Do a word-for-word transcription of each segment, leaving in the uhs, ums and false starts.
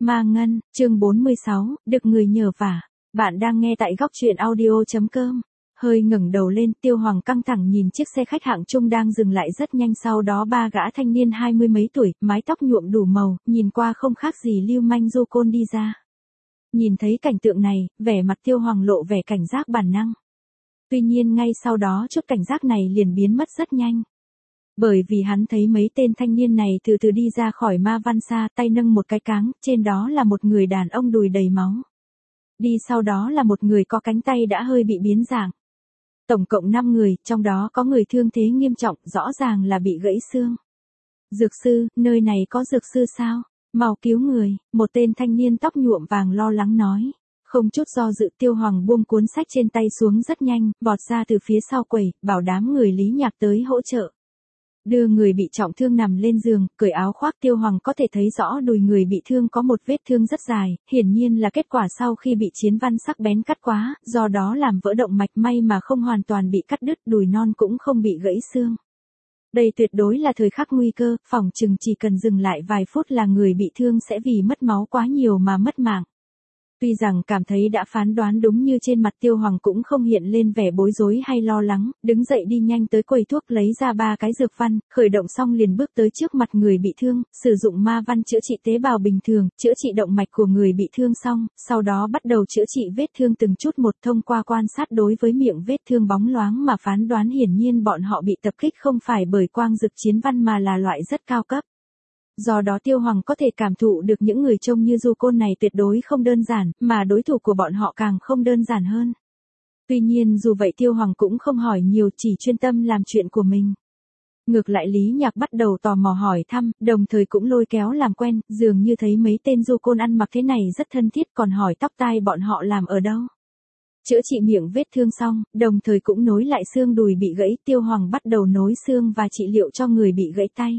Ma Ngân, chương bốn mươi sáu, được người nhờ vả. Bạn đang nghe tại góc truyện audio.com. Hơi ngẩng đầu lên, Tiêu Hoàng căng thẳng nhìn chiếc xe khách hạng trung đang dừng lại rất nhanh, sau đó ba gã thanh niên hai mươi mấy tuổi, mái tóc nhuộm đủ màu, nhìn qua không khác gì lưu manh du côn đi ra. Nhìn thấy cảnh tượng này, vẻ mặt Tiêu Hoàng lộ vẻ cảnh giác bản năng. Tuy nhiên ngay sau đó chút cảnh giác này liền biến mất rất nhanh. Bởi vì hắn thấy mấy tên thanh niên này từ từ đi ra khỏi ma văn xa, tay nâng một cái cáng, trên đó là một người đàn ông đùi đầy máu. Đi sau đó là một người có cánh tay đã hơi bị biến dạng. Tổng cộng năm người, trong đó có người thương thế nghiêm trọng, rõ ràng là bị gãy xương. Dược sư, nơi này có dược sư sao? Mau cứu người, một tên thanh niên tóc nhuộm vàng lo lắng nói. Không chút do dự, Tiêu Hoàng buông cuốn sách trên tay xuống rất nhanh, vọt ra từ phía sau quầy, bảo đám người Lý Nhạc tới hỗ trợ. Đưa người bị trọng thương nằm lên giường, cởi áo khoác, Tiêu Hoàng có thể thấy rõ đùi người bị thương có một vết thương rất dài, hiển nhiên là kết quả sau khi bị chiến văn sắc bén cắt quá, do đó làm vỡ động mạch, may mà không hoàn toàn bị cắt đứt, đùi non cũng không bị gãy xương. Đây tuyệt đối là thời khắc nguy cơ, phỏng chừng chỉ cần dừng lại vài phút là người bị thương sẽ vì mất máu quá nhiều mà mất mạng. Tuy rằng cảm thấy đã phán đoán đúng như trên mặt, Tiêu Hoàng cũng không hiện lên vẻ bối rối hay lo lắng, đứng dậy đi nhanh tới quầy thuốc lấy ra ba cái dược văn, khởi động xong liền bước tới trước mặt người bị thương, sử dụng ma văn chữa trị tế bào bình thường, chữa trị động mạch của người bị thương xong, sau đó bắt đầu chữa trị vết thương từng chút một, thông qua quan sát đối với miệng vết thương bóng loáng mà phán đoán hiển nhiên bọn họ bị tập kích không phải bởi quang dực chiến văn mà là loại rất cao cấp. Do đó Tiêu Hoàng có thể cảm thụ được những người trông như du côn này tuyệt đối không đơn giản, mà đối thủ của bọn họ càng không đơn giản hơn. Tuy nhiên dù vậy Tiêu Hoàng cũng không hỏi nhiều, chỉ chuyên tâm làm chuyện của mình. Ngược lại Lý Nhạc bắt đầu tò mò hỏi thăm, đồng thời cũng lôi kéo làm quen, dường như thấy mấy tên du côn ăn mặc thế này rất thân thiết, còn hỏi tóc tai bọn họ làm ở đâu. Chữa trị miệng vết thương xong, đồng thời cũng nối lại xương đùi bị gãy, Tiêu Hoàng bắt đầu nối xương và trị liệu cho người bị gãy tay.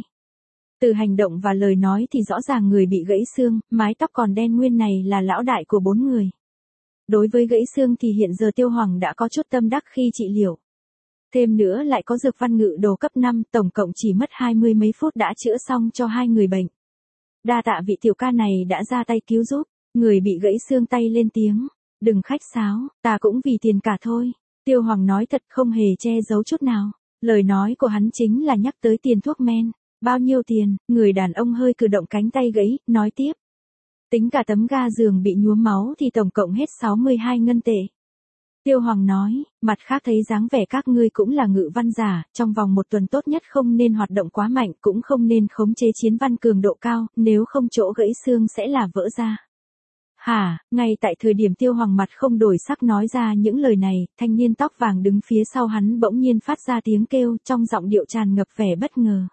Từ hành động và lời nói thì rõ ràng người bị gãy xương, mái tóc còn đen nguyên này là lão đại của bốn người. Đối với gãy xương thì hiện giờ Tiêu Hoàng đã có chút tâm đắc khi trị liệu. Thêm nữa lại có dược văn ngự đồ cấp năm, tổng cộng chỉ mất hai mươi mấy phút đã chữa xong cho hai người bệnh. Đa tạ vị tiểu ca này đã ra tay cứu giúp, người bị gãy xương tay lên tiếng. Đừng khách sáo, ta cũng vì tiền cả thôi. Tiêu Hoàng nói thật không hề che giấu chút nào. Lời nói của hắn chính là nhắc tới tiền thuốc men. Bao nhiêu tiền? Người đàn ông hơi cử động cánh tay gãy, nói tiếp. Tính cả tấm ga giường bị nhuốm máu thì tổng cộng hết sáu mươi hai ngân tệ. Tiêu Hoàng nói, mặt khác thấy dáng vẻ các ngươi cũng là ngự văn giả, trong vòng một tuần tốt nhất không nên hoạt động quá mạnh, cũng không nên khống chế chiến văn cường độ cao, nếu không chỗ gãy xương sẽ là vỡ ra. Hả, ngay tại thời điểm Tiêu Hoàng mặt không đổi sắc nói ra những lời này, thanh niên tóc vàng đứng phía sau hắn bỗng nhiên phát ra tiếng kêu, trong giọng điệu tràn ngập vẻ bất ngờ.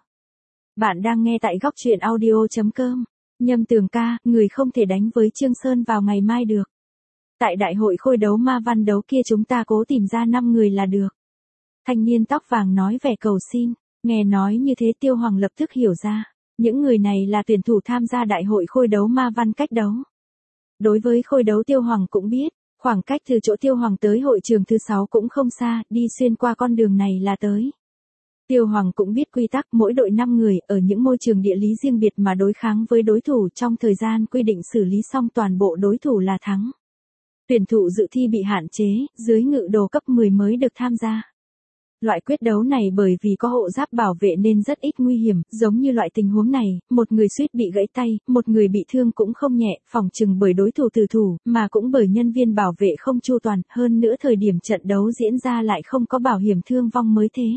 Bạn đang nghe tại góc truyện audio.com. Nhâm Tường ca, người không thể đánh với Trương Sơn vào ngày mai được. Tại đại hội khôi đấu ma văn đấu kia chúng ta cố tìm ra năm người là được. Thanh niên tóc vàng nói vẻ cầu xin, nghe nói như thế Tiêu Hoàng lập tức hiểu ra. Những người này là tuyển thủ tham gia đại hội khôi đấu ma văn cách đấu. Đối với khôi đấu Tiêu Hoàng cũng biết, khoảng cách từ chỗ Tiêu Hoàng tới hội trường thứ sáu cũng không xa, đi xuyên qua con đường này là tới. Tiêu Hoàng cũng biết quy tắc, mỗi đội năm người ở những môi trường địa lý riêng biệt mà đối kháng với đối thủ trong thời gian quy định, xử lý xong toàn bộ đối thủ là thắng. Tuyển thủ dự thi bị hạn chế, dưới ngự đồ cấp mười mới được tham gia. Loại quyết đấu này bởi vì có hộ giáp bảo vệ nên rất ít nguy hiểm, giống như loại tình huống này, một người suýt bị gãy tay, một người bị thương cũng không nhẹ, phỏng chừng bởi đối thủ tử thủ, mà cũng bởi nhân viên bảo vệ không chu toàn, hơn nữa thời điểm trận đấu diễn ra lại không có bảo hiểm thương vong mới thế.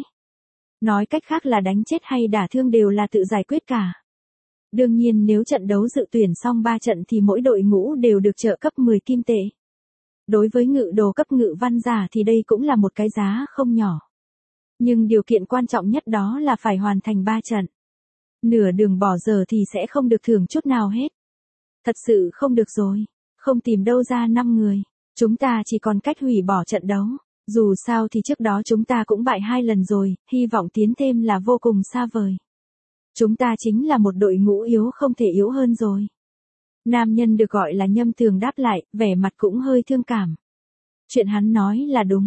Nói cách khác là đánh chết hay đả thương đều là tự giải quyết cả. Đương nhiên nếu trận đấu dự tuyển xong ba trận thì mỗi đội ngũ đều được trợ cấp mười kim tệ. Đối với ngự đồ cấp ngự văn giả thì đây cũng là một cái giá không nhỏ. Nhưng điều kiện quan trọng nhất đó là phải hoàn thành ba trận. Nửa đường bỏ giờ thì sẽ không được thưởng chút nào hết. Thật sự không được rồi. Không tìm đâu ra năm người. Chúng ta chỉ còn cách hủy bỏ trận đấu. Dù sao thì trước đó chúng ta cũng bại hai lần rồi, hy vọng tiến thêm là vô cùng xa vời. Chúng ta chính là một đội ngũ yếu không thể yếu hơn rồi. Nam nhân được gọi là Nhâm Tường đáp lại, vẻ mặt cũng hơi thương cảm. Chuyện hắn nói là đúng.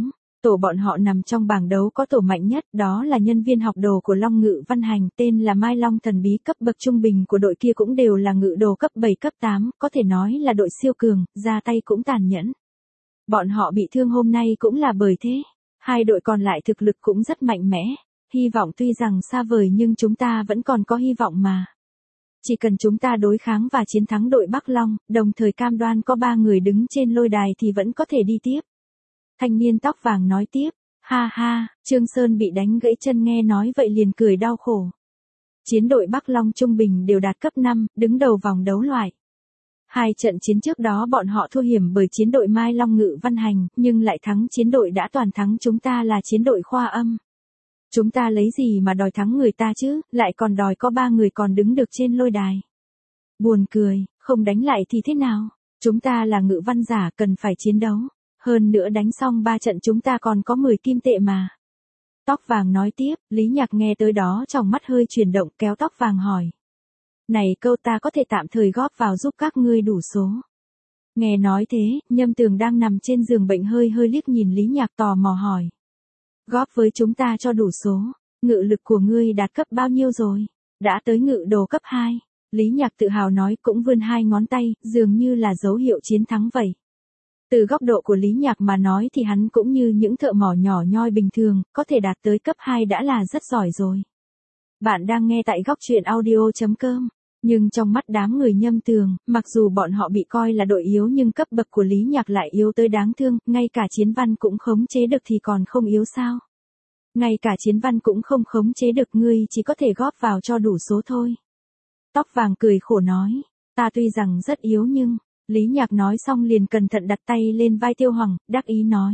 Tổ bọn họ nằm trong bảng đấu có tổ mạnh nhất, đó là nhân viên học đồ của Long Ngự Văn Hành, tên là Mai Long thần bí. Cấp bậc trung bình của đội kia cũng đều là ngự đồ cấp bảy cấp tám, có thể nói là đội siêu cường, ra tay cũng tàn nhẫn. Bọn họ bị thương hôm nay cũng là bởi thế. Hai đội còn lại thực lực cũng rất mạnh mẽ. Hy vọng tuy rằng xa vời nhưng chúng ta vẫn còn có hy vọng mà. Chỉ cần chúng ta đối kháng và chiến thắng đội Bắc Long, đồng thời cam đoan có ba người đứng trên lôi đài thì vẫn có thể đi tiếp. Thanh niên tóc vàng nói tiếp, ha ha, Trương Sơn bị đánh gãy chân nghe nói vậy liền cười đau khổ. Chiến đội Bắc Long trung bình đều đạt cấp năm, đứng đầu vòng đấu loại. Hai trận chiến trước đó bọn họ thua hiểm bởi chiến đội Mai Long Ngự Văn Hành, nhưng lại thắng chiến đội đã toàn thắng chúng ta là chiến đội Khoa Âm. Chúng ta lấy gì mà đòi thắng người ta chứ, lại còn đòi có ba người còn đứng được trên lôi đài. Buồn cười, không đánh lại thì thế nào? Chúng ta là ngự văn giả cần phải chiến đấu. Hơn nữa đánh xong ba trận chúng ta còn có mười kim tệ mà. Tóc vàng nói tiếp, Lý Nhạc nghe tới đó trong mắt hơi chuyển động kéo tóc vàng hỏi. Này câu ta có thể tạm thời góp vào giúp các ngươi đủ số. Nghe nói thế, Nhâm Tường đang nằm trên giường bệnh hơi hơi liếc nhìn Lý Nhạc tò mò hỏi. Góp với chúng ta cho đủ số, ngự lực của ngươi đạt cấp bao nhiêu rồi? Đã tới ngự đồ cấp hai. Lý Nhạc tự hào nói cũng vươn hai ngón tay, dường như là dấu hiệu chiến thắng vậy. Từ góc độ của Lý Nhạc mà nói thì hắn cũng như những thợ mỏ nhỏ nhoi bình thường, có thể đạt tới cấp hai đã là rất giỏi rồi. Bạn đang nghe tại góc truyện audio chấm com. Nhưng trong mắt đám người Nhâm Tường, mặc dù bọn họ bị coi là đội yếu nhưng cấp bậc của Lý Nhạc lại yếu tới đáng thương, ngay cả chiến văn cũng khống chế được thì còn không yếu sao? Ngay cả chiến văn cũng không khống chế được ngươi chỉ có thể góp vào cho đủ số thôi. Tóc vàng cười khổ nói, ta tuy rằng rất yếu nhưng... Lý Nhạc nói xong liền cẩn thận đặt tay lên vai Tiêu Hoàng, đắc ý nói.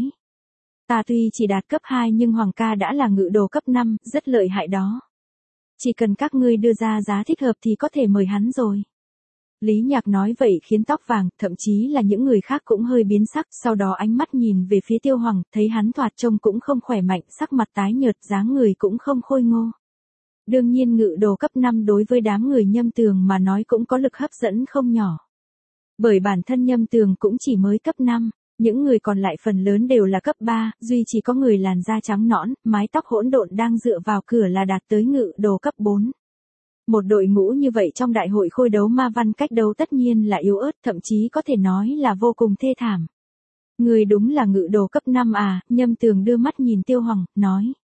Ta tuy chỉ đạt cấp hai nhưng Hoàng ca đã là ngự đồ cấp năm, rất lợi hại đó. Chỉ cần các ngươi đưa ra giá thích hợp thì có thể mời hắn rồi. Lý Nhạc nói vậy khiến tóc vàng, thậm chí là những người khác cũng hơi biến sắc, sau đó ánh mắt nhìn về phía Tiêu Hoàng, thấy hắn thoạt trông cũng không khỏe mạnh, sắc mặt tái nhợt, dáng người cũng không khôi ngô. Đương nhiên ngự đồ cấp năm đối với đám người Nhâm Tường mà nói cũng có lực hấp dẫn không nhỏ. Bởi bản thân Nhâm Tường cũng chỉ mới cấp năm, những người còn lại phần lớn đều là cấp ba, duy chỉ có người làn da trắng nõn, mái tóc hỗn độn đang dựa vào cửa là đạt tới ngự đồ cấp bốn. Một đội ngũ như vậy trong đại hội khôi đấu ma văn cách đấu tất nhiên là yếu ớt, thậm chí có thể nói là vô cùng thê thảm. Người đúng là ngự đồ cấp năm à, Nhâm Tường đưa mắt nhìn Tiêu Hoàng, nói.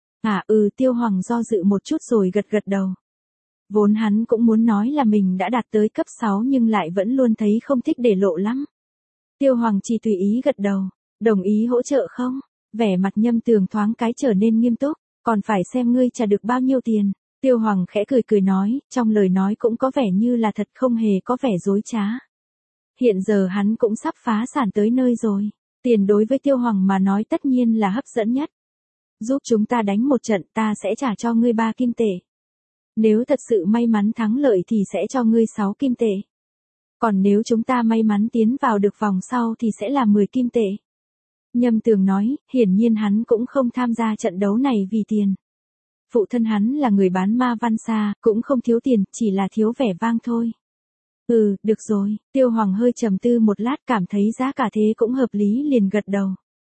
À ừ, Tiêu Hoàng do dự một chút rồi gật gật đầu. Vốn hắn cũng muốn nói là mình đã đạt tới cấp sáu nhưng lại vẫn luôn thấy không thích để lộ lắm. Tiêu Hoàng chỉ tùy ý gật đầu, đồng ý hỗ trợ không? Vẻ mặt Nhâm Tường thoáng cái trở nên nghiêm túc, còn phải xem ngươi trả được bao nhiêu tiền. Tiêu Hoàng khẽ cười cười nói, trong lời nói cũng có vẻ như là thật không hề có vẻ dối trá. Hiện giờ hắn cũng sắp phá sản tới nơi rồi, tiền đối với Tiêu Hoàng mà nói tất nhiên là hấp dẫn nhất. Giúp chúng ta đánh một trận ta sẽ trả cho ngươi ba kim tệ. Nếu thật sự may mắn thắng lợi thì sẽ cho ngươi sáu kim tệ. Còn nếu chúng ta may mắn tiến vào được vòng sau thì sẽ là mười kim tệ. Nhâm Tường nói, hiển nhiên hắn cũng không tham gia trận đấu này vì tiền. Phụ thân hắn là người bán ma văn xa, cũng không thiếu tiền, chỉ là thiếu vẻ vang thôi. Ừ, được rồi, Tiêu Hoàng hơi trầm tư một lát cảm thấy giá cả thế cũng hợp lý liền gật đầu.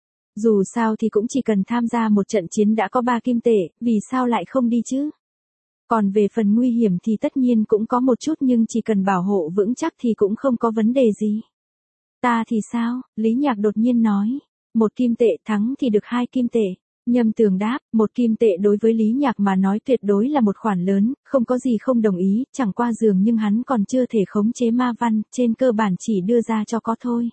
Dù sao thì cũng chỉ cần tham gia một trận chiến đã có ba kim tệ, vì sao lại không đi chứ? Còn về phần nguy hiểm thì tất nhiên cũng có một chút nhưng chỉ cần bảo hộ vững chắc thì cũng không có vấn đề gì. Ta thì sao? Lý Nhạc đột nhiên nói. Một kim tệ thắng thì được hai kim tệ. Nhâm Tường đáp, một kim tệ đối với Lý Nhạc mà nói tuyệt đối là một khoản lớn, không có gì không đồng ý, chẳng qua dường nhưng hắn còn chưa thể khống chế ma văn, trên cơ bản chỉ đưa ra cho có thôi.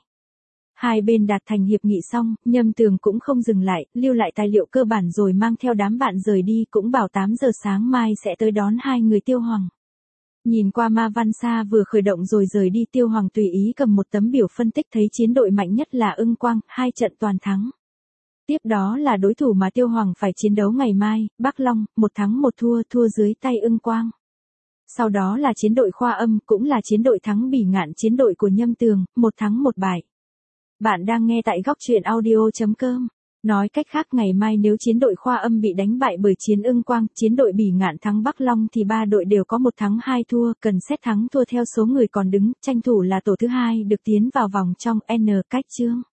Hai bên đạt thành hiệp nghị xong, Nhâm Tường cũng không dừng lại, lưu lại tài liệu cơ bản rồi mang theo đám bạn rời đi, cũng bảo tám giờ sáng mai sẽ tới đón hai người Tiêu Hoàng. Nhìn qua ma văn xa vừa khởi động rồi rời đi, Tiêu Hoàng tùy ý cầm một tấm biểu phân tích thấy chiến đội mạnh nhất là Ưng Quang, hai trận toàn thắng. Tiếp đó là đối thủ mà Tiêu Hoàng phải chiến đấu ngày mai, Bắc Long, một thắng một thua, thua dưới tay Ưng Quang. Sau đó là chiến đội Khoa Âm, cũng là chiến đội thắng bỉ ngạn chiến đội của Nhâm Tường, một thắng một bại. Bạn đang nghe tại góc truyện audio chấm com. Nói cách khác ngày mai nếu chiến đội Khoa Âm bị đánh bại bởi chiến Ưng Quang, chiến đội bỉ ngạn thắng Bắc Long thì ba đội đều có một thắng hai thua, cần xét thắng thua theo số người còn đứng, tranh thủ là tổ thứ hai được tiến vào vòng trong N cách chương.